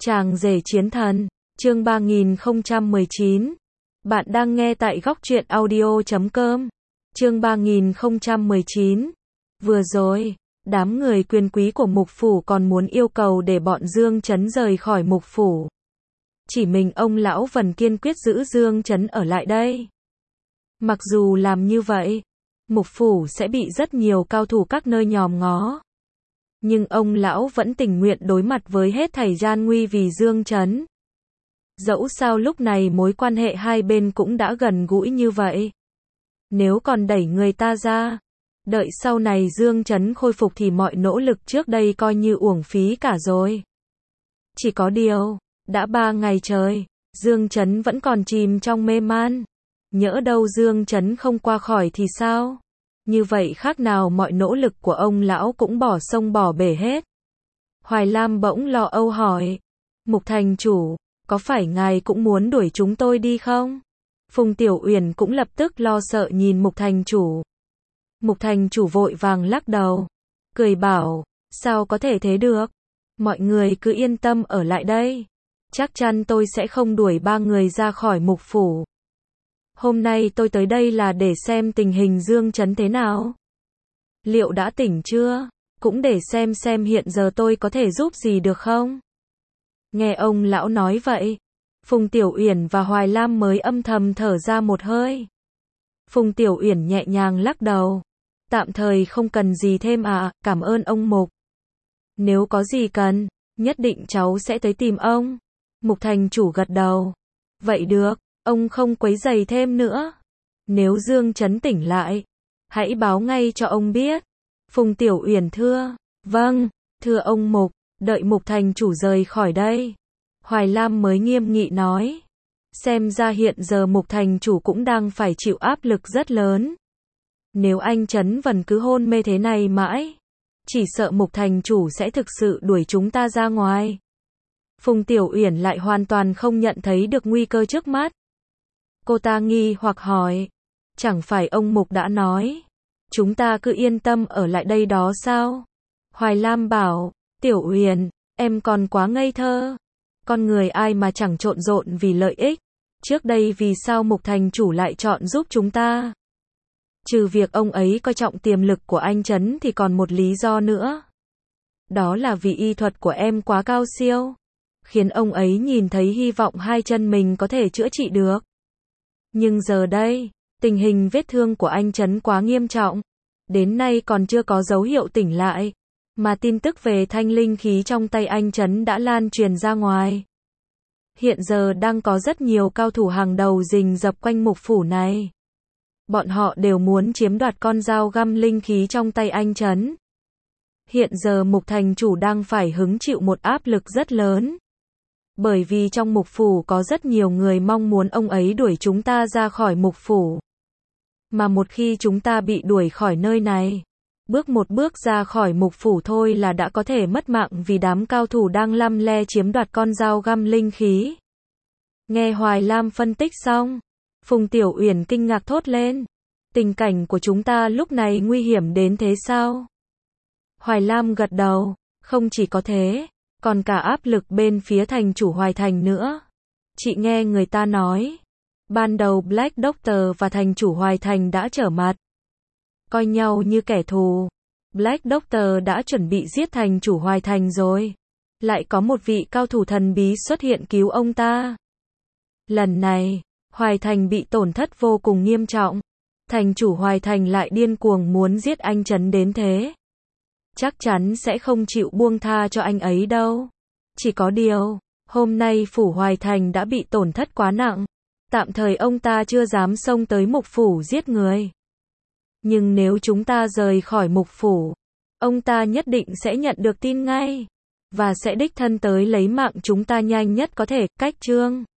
Chàng rể chiến thần, chương 3019. Bạn đang nghe tại góc truyện audio.com. Chương 3019. Vừa rồi, đám người quyền quý của mục phủ còn muốn yêu cầu để bọn Dương Chấn rời khỏi mục phủ. Chỉ mình ông lão Vân kiên quyết giữ Dương Chấn ở lại đây. Mặc dù làm như vậy, mục phủ sẽ bị rất nhiều cao thủ các nơi nhòm ngó. Nhưng ông lão vẫn tình nguyện đối mặt với hết thảy gian nguy vì Dương Chấn. Dẫu sao lúc này mối quan hệ hai bên cũng đã gần gũi như vậy. Nếu còn đẩy người ta ra, đợi sau này Dương Chấn khôi phục thì mọi nỗ lực trước đây coi như uổng phí cả rồi. Chỉ có điều, đã 3 ngày trời, Dương Chấn vẫn còn chìm trong mê man. Nhỡ đâu Dương Chấn không qua khỏi thì sao? Như vậy khác nào mọi nỗ lực của ông lão cũng bỏ sông bỏ bể hết. Hoài Lam bỗng lo âu hỏi. Mục thành chủ, có phải ngài cũng muốn đuổi chúng tôi đi không? Phùng Tiểu Uyển cũng lập tức lo sợ nhìn Mục thành chủ. Mục thành chủ vội vàng lắc đầu, cười bảo, sao có thể thế được? Mọi người cứ yên tâm ở lại đây. Chắc chắn tôi sẽ không đuổi 3 người ra khỏi mục phủ. Hôm nay tôi tới đây là để xem tình hình Dương Chấn thế nào. Liệu đã tỉnh chưa? Cũng để xem hiện giờ tôi có thể giúp gì được không? Nghe ông lão nói vậy, Phùng Tiểu Uyển và Hoài Lam mới âm thầm thở ra một hơi. Phùng Tiểu Uyển nhẹ nhàng lắc đầu. Tạm thời không cần gì thêm ạ, cảm ơn ông Mục. Nếu có gì cần, nhất định cháu sẽ tới tìm ông. Mục thành chủ gật đầu. Vậy được. Ông không quấy rầy thêm nữa. Nếu Dương Chấn tỉnh lại, hãy báo ngay cho ông biết. Phùng Tiểu Uyển thưa. Vâng, thưa ông Mục, đợi Mục thành chủ rời khỏi đây. Hoài Lam mới nghiêm nghị nói. Xem ra hiện giờ Mục thành chủ cũng đang phải chịu áp lực rất lớn. Nếu anh Chấn vẫn cứ hôn mê thế này mãi, chỉ sợ Mục thành chủ sẽ thực sự đuổi chúng ta ra ngoài. Phùng Tiểu Uyển lại hoàn toàn không nhận thấy được nguy cơ trước mắt. Cô ta nghi hoặc hỏi, chẳng phải ông Mục đã nói, chúng ta cứ yên tâm ở lại đây đó sao? Hoài Lam bảo, Tiểu Uyển, em còn quá ngây thơ. Con người ai mà chẳng trộn rộn vì lợi ích. Trước đây vì sao Mục thành chủ lại chọn giúp chúng ta? Trừ việc ông ấy coi trọng tiềm lực của anh Chấn thì còn một lý do nữa. Đó là vì y thuật của em quá cao siêu, khiến ông ấy nhìn thấy hy vọng hai chân mình có thể chữa trị được. Nhưng giờ đây, tình hình vết thương của anh Chấn quá nghiêm trọng, đến nay còn chưa có dấu hiệu tỉnh lại, mà tin tức về thanh linh khí trong tay anh Chấn đã lan truyền ra ngoài. Hiện giờ đang có rất nhiều cao thủ hàng đầu rình rập quanh mục phủ này. Bọn họ đều muốn chiếm đoạt con dao găm linh khí trong tay anh Chấn. Hiện giờ Mục thành chủ đang phải hứng chịu một áp lực rất lớn. Bởi vì trong mục phủ có rất nhiều người mong muốn ông ấy đuổi chúng ta ra khỏi mục phủ. Mà một khi chúng ta bị đuổi khỏi nơi này, bước một bước ra khỏi mục phủ thôi là đã có thể mất mạng vì đám cao thủ đang lăm le chiếm đoạt con dao găm linh khí. Nghe Hoài Lam phân tích xong, Phùng Tiểu Uyển kinh ngạc thốt lên. Tình cảnh của chúng ta lúc này nguy hiểm đến thế sao? Hoài Lam gật đầu, không chỉ có thế, còn cả áp lực bên phía thành chủ Hoài Thành nữa. Chị nghe người ta nói, ban đầu Black Doctor và thành chủ Hoài Thành đã trở mặt, coi nhau như kẻ thù. Black Doctor đã chuẩn bị giết thành chủ Hoài Thành rồi. Lại có một vị cao thủ thần bí xuất hiện cứu ông ta. Lần này, Hoài Thành bị tổn thất vô cùng nghiêm trọng. Thành chủ Hoài Thành lại điên cuồng muốn giết anh Chấn đến thế. Chắc chắn sẽ không chịu buông tha cho anh ấy đâu. Chỉ có điều, hôm nay phủ Hoài Thành đã bị tổn thất quá nặng. Tạm thời ông ta chưa dám xông tới mục phủ giết người. Nhưng nếu chúng ta rời khỏi mục phủ, ông ta nhất định sẽ nhận được tin ngay. Và sẽ đích thân tới lấy mạng chúng ta nhanh nhất có thể. Cách chương